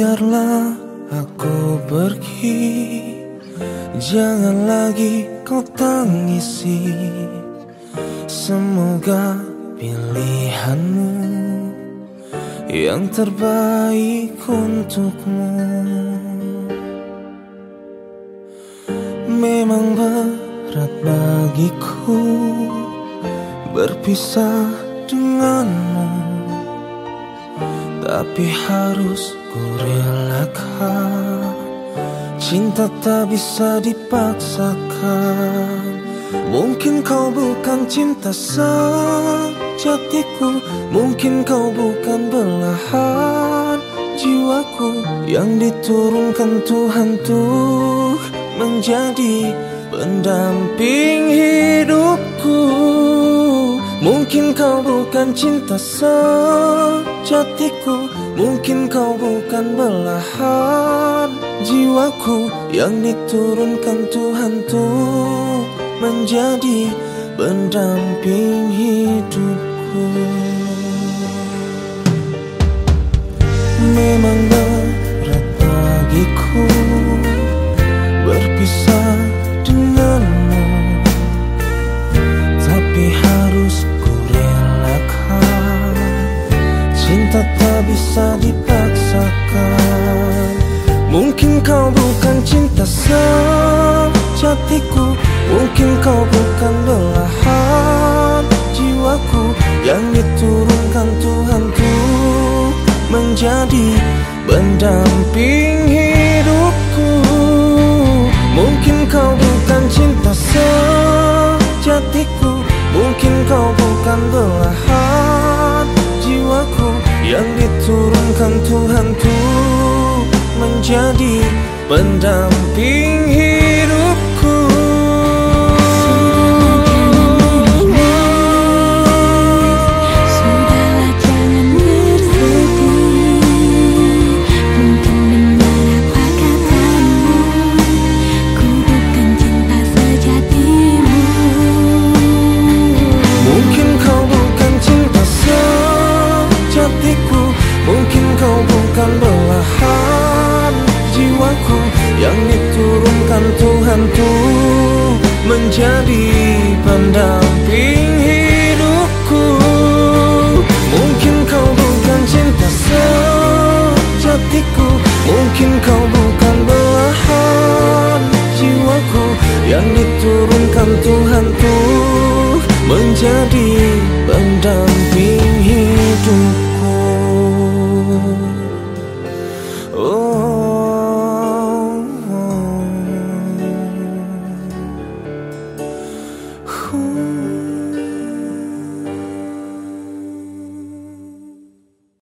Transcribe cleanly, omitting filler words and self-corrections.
Biarlah aku pergi, jangan lagi kau tangisi. Semoga pilihanmu yang terbaik untukmu. Memang berat bagiku berpisah denganmu, tapi harus ku relakan. Cinta tak bisa dipaksakan. Mungkin kau bukan cinta sejatiku, mungkin kau bukan belahan jiwaku yang diturunkan Tuhan untuk menjadi pendamping hidupku. Mungkin kau bukan cinta sejatiku, mungkin kau bukan belahan jiwaku yang diturunkan Tuhan untuk menjadi pendamping hidupku. Memang berat bagiku berpisah denganmu, tapi harus ku relakan. Cinta tak bisa dipaksakan. Mungkin kau bukan cinta sejatiku, mungkin kau bukan belahan jiwaku yang diturunkan Tuhan untuk menjadi pendamping hidupku. Mungkin kau bukan cinta sejatiku, mungkin kau bukan belahan jiwaku yang diturunkan Tuhan untuk menjadi pendamping hidupku. Sudahlah jangan bersedih, mungkin benar apa katamu, ku bukan cinta sejatimu. Mungkin kau bukan cinta sejatiku, mungkin kau bukan belahan jiwaku yang diturunkan Tuhan untuk menjadi pendamping hidupku. Mungkin kau bukan cinta sejatiku, mungkin kau bukan belahan jiwaku yang diturunkan Tuhan untuk